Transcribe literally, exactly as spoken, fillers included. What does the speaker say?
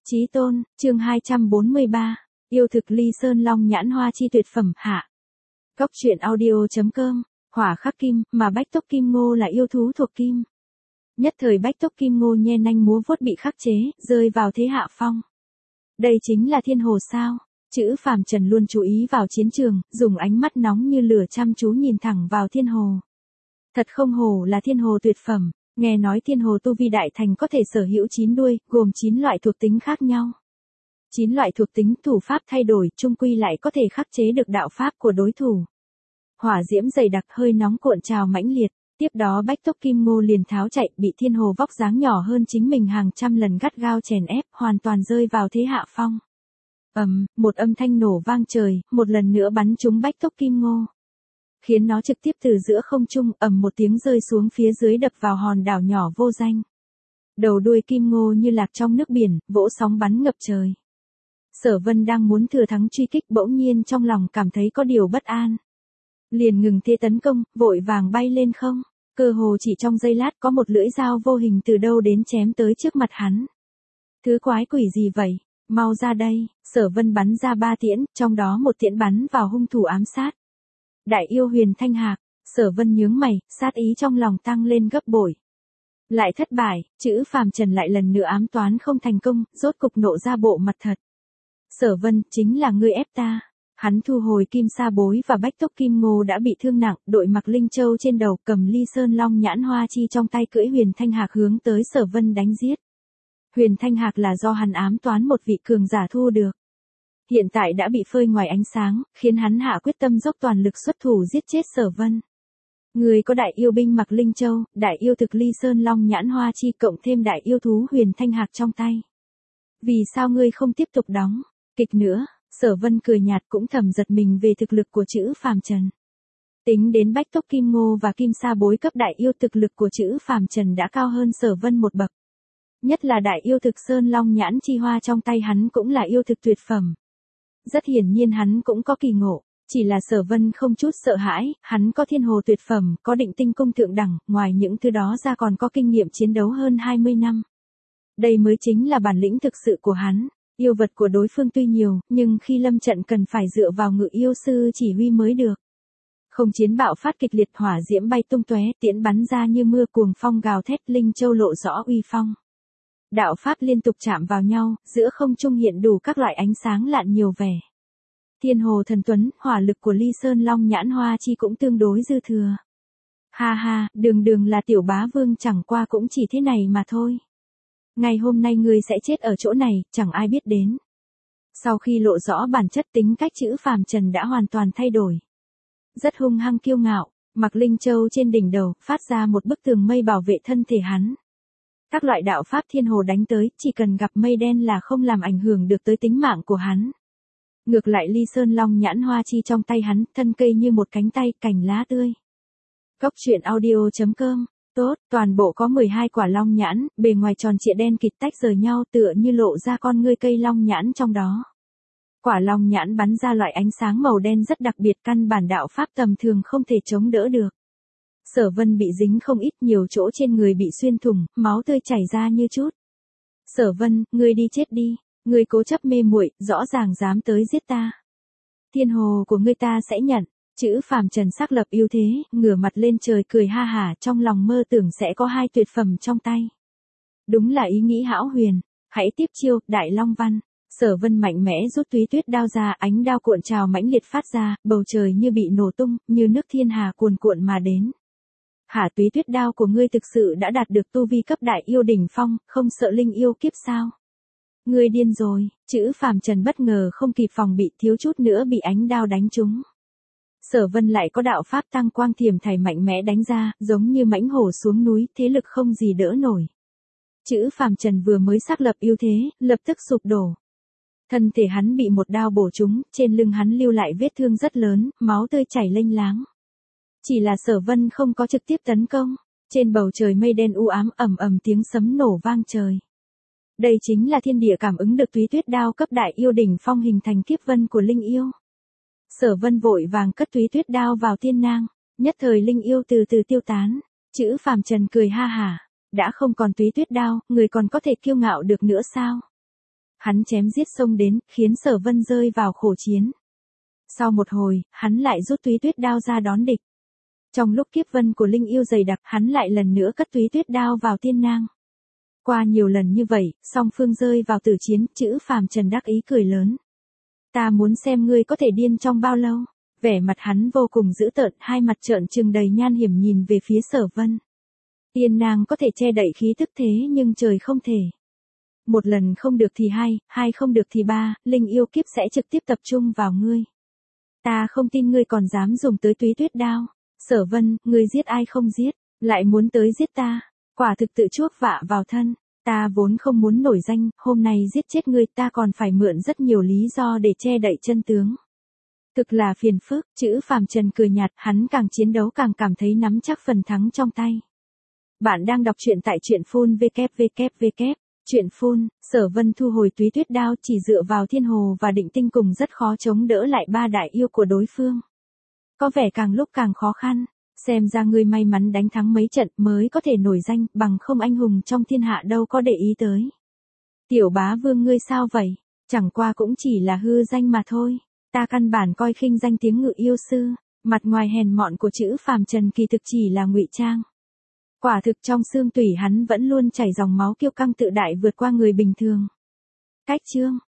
Chí tôn, chương hai trăm bốn mươi ba, yêu thực ly sơn long nhãn hoa chi tuyệt phẩm, hạ. Cốc truyện audio.com, hỏa khắc kim, mà bách tốc kim ngô là yêu thú thuộc kim. Nhất thời bách tốc kim ngô nhe nanh múa vuốt bị khắc chế, rơi vào thế hạ phong. Đây chính là thiên hồ sao? Chữ phàm trần luôn chú ý vào chiến trường, dùng ánh mắt nóng như lửa chăm chú nhìn thẳng vào thiên hồ. Thật không hổ là thiên hồ tuyệt phẩm. Nghe nói thiên hồ tu vi đại thành có thể sở hữu chín đuôi, gồm chín loại thuộc tính khác nhau. chín loại thuộc tính thủ pháp thay đổi, chung quy lại có thể khắc chế được đạo pháp của đối thủ. Hỏa diễm dày đặc hơi nóng cuộn trào mãnh liệt, tiếp đó bách tốc kim ngô liền tháo chạy, bị thiên hồ vóc dáng nhỏ hơn chính mình hàng trăm lần gắt gao chèn ép, hoàn toàn rơi vào thế hạ phong. Ầm, um, một âm thanh nổ vang trời, một lần nữa bắn trúng bách tốc kim ngô, khiến nó trực tiếp từ giữa không trung ầm một tiếng rơi xuống phía dưới, đập vào hòn đảo nhỏ vô danh. Đầu đuôi kim ngô như lạc trong nước biển, vỗ sóng bắn ngập trời. Sở Vân đang muốn thừa thắng truy kích, bỗng nhiên trong lòng cảm thấy có điều bất an. Liền ngừng thế tấn công, vội vàng bay lên không. Cơ hồ chỉ trong giây lát có một lưỡi dao vô hình từ đâu đến chém tới trước mặt hắn. Thứ quái quỷ gì vậy? Mau ra đây! Sở Vân bắn ra ba tiễn, trong đó một tiễn bắn vào hung thủ ám sát. Đại yêu Huyền Thanh Hạc. Sở Vân nhướng mày, sát ý trong lòng tăng lên gấp bội. Lại thất bại, chữ phàm trần lại lần nữa ám toán không thành công, rốt cục nộ ra bộ mặt thật. Sở Vân, chính là ngươi ép ta. Hắn thu hồi kim sa bối và bách tốc kim ngô đã bị thương nặng, đội mặc linh châu trên đầu, cầm ly sơn long nhãn hoa chi trong tay, cưỡi Huyền Thanh Hạc hướng tới Sở Vân đánh giết. Huyền Thanh Hạc là do hắn ám toán một vị cường giả thu được. Hiện tại đã bị phơi ngoài ánh sáng, khiến hắn hạ quyết tâm dốc toàn lực xuất thủ giết chết Sở Vân. Người có đại yêu binh mặc linh châu, đại yêu thực ly sơn long nhãn hoa chi, cộng thêm đại yêu thú Huyền Thanh Hạc trong tay. Vì sao ngươi không tiếp tục đóng kịch nữa? Sở Vân cười nhạt, cũng thầm giật mình về thực lực của chữ phàm trần. Tính đến bách tốc kim ngô và kim sa bối cấp đại yêu, thực lực của chữ phàm trần đã cao hơn Sở Vân một bậc. Nhất là đại yêu thực sơn long nhãn chi hoa trong tay hắn cũng là yêu thực tuyệt phẩm. Rất hiển nhiên hắn cũng có kỳ ngộ, chỉ là Sở Vân không chút sợ hãi, hắn có thiên hồ tuyệt phẩm, có định tinh cung thượng đẳng, ngoài những thứ đó ra còn có kinh nghiệm chiến đấu hơn hai mươi năm. Đây mới chính là bản lĩnh thực sự của hắn. Yêu vật của đối phương tuy nhiều, nhưng khi lâm trận cần phải dựa vào ngự yêu sư chỉ huy mới được. Không chiến bạo phát kịch liệt, hỏa diễm bay tung tóe, tiễn bắn ra như mưa, cuồng phong gào thét, linh châu lộ rõ uy phong. Đạo pháp liên tục chạm vào nhau, giữa không trung hiện đủ các loại ánh sáng lạn nhiều vẻ. Thiên hồ thần tuấn, hỏa lực của ly sơn long nhãn hoa chi cũng tương đối dư thừa. Ha ha, đường đường là tiểu bá vương, chẳng qua cũng chỉ thế này mà thôi. Ngày hôm nay ngươi sẽ chết ở chỗ này, chẳng ai biết đến. Sau khi lộ rõ bản chất, tính cách chữ phàm trần đã hoàn toàn thay đổi. Rất hung hăng kiêu ngạo, mặc linh châu trên đỉnh đầu, phát ra một bức tường mây bảo vệ thân thể hắn. Các loại đạo pháp thiên hồ đánh tới, chỉ cần gặp mây đen là không làm ảnh hưởng được tới tính mạng của hắn. Ngược lại ly sơn long nhãn hoa chi trong tay hắn, thân cây như một cánh tay, cành lá tươi. Cốc truyện audio.com. Tốt, toàn bộ có mười hai quả long nhãn, bề ngoài tròn trịa đen kịt tách rời nhau, tựa như lộ ra con ngươi cây long nhãn trong đó. Quả long nhãn bắn ra loại ánh sáng màu đen rất đặc biệt, căn bản đạo pháp tầm thường không thể chống đỡ được. Sở Vân bị dính không ít, nhiều chỗ trên người bị xuyên thủng, máu tươi chảy ra như chút. Sở Vân, ngươi đi chết đi, ngươi cố chấp mê muội, rõ ràng dám tới giết ta. Thiên hồ của ngươi ta sẽ nhận. Chữ phàm trần xác lập ưu thế, ngửa mặt lên trời cười ha hả, trong lòng mơ tưởng sẽ có hai tuyệt phẩm trong tay. Đúng là ý nghĩ hão huyền. Hãy tiếp chiêu, đại long văn. Sở Vân mạnh mẽ rút túy tuyết đao ra, ánh đao cuộn trào mãnh liệt phát ra, bầu trời như bị nổ tung, như nước thiên hà cuồn cuộn mà đến. Hả, túy tuyết đao của ngươi thực sự đã đạt được tu vi cấp đại yêu đỉnh phong, không sợ linh yêu kiếp sao? Ngươi điên rồi. Chữ phàm trần bất ngờ không kịp phòng bị, thiếu chút nữa bị ánh đao đánh trúng. Sở Vân lại có đạo pháp tăng quang thiểm thảy mạnh mẽ đánh ra, giống như mãnh hổ xuống núi, thế lực không gì đỡ nổi. Chữ phàm trần vừa mới xác lập ưu thế, lập tức sụp đổ. Thân thể hắn bị một đao bổ trúng, trên lưng hắn lưu lại vết thương rất lớn, máu tươi chảy lênh láng. Chỉ là Sở Vân không có trực tiếp tấn công. Trên bầu trời mây đen u ám, ầm ầm tiếng sấm nổ vang trời. Đây chính là thiên địa cảm ứng được túy tuyết đao cấp đại yêu đỉnh phong hình thành kiếp vân của linh yêu. Sở Vân vội vàng cất túy tuyết đao vào thiên nang, nhất thời linh yêu từ từ tiêu tán. Chữ phàm trần cười ha hả, đã không còn túy tuyết đao, người còn có thể kiêu ngạo được nữa sao? Hắn chém giết xông đến, khiến Sở Vân rơi vào khổ chiến. Sau một hồi, hắn lại rút túy tuyết đao ra đón địch. Trong lúc kiếp vân của linh yêu dày đặc, hắn lại lần nữa cất túy tuyết đao vào tiên nang. Qua nhiều lần như vậy, song phương rơi vào tử chiến, Chữ Phàm Trần đắc ý cười lớn. Ta muốn xem ngươi có thể điên trong bao lâu. Vẻ mặt hắn vô cùng dữ tợn, hai mặt trợn trừng đầy nhan hiểm nhìn về phía Sở Vân. Tiên nang có thể che đậy khí tức thế nhưng trời không thể. Một lần không được thì hai, hai không được thì ba, linh yêu kiếp sẽ trực tiếp tập trung vào ngươi. Ta không tin ngươi còn dám dùng tới túy tuyết đao. Sở Vân, ngươi giết ai không giết, lại muốn tới giết ta, quả thực tự chuốc vạ vào thân. Ta vốn không muốn nổi danh, hôm nay giết chết ngươi ta còn phải mượn rất nhiều lý do để che đậy chân tướng. Thực là phiền phức, Chữ Phàm Trần cười nhạt, hắn càng chiến đấu càng cảm thấy nắm chắc phần thắng trong tay. Bạn đang đọc truyện tại truyện phun vê kép vê kép vê kép. Truyện phun, Sở Vân thu hồi túy tuyết đao chỉ dựa vào thiên hồ và định tinh cùng rất khó chống đỡ lại ba đại yêu của đối phương. Có vẻ càng lúc càng khó khăn, xem ra ngươi may mắn đánh thắng mấy trận mới có thể nổi danh, bằng không anh hùng trong thiên hạ đâu có để ý tới. Tiểu bá vương ngươi sao vậy, chẳng qua cũng chỉ là hư danh mà thôi, ta căn bản coi khinh danh tiếng Ngự Yêu Sư, mặt ngoài hèn mọn của Chữ Phàm Trần kỳ thực chỉ là ngụy trang. Quả thực trong xương tủy hắn vẫn luôn chảy dòng máu kiêu căng tự đại vượt qua người bình thường. Cách chương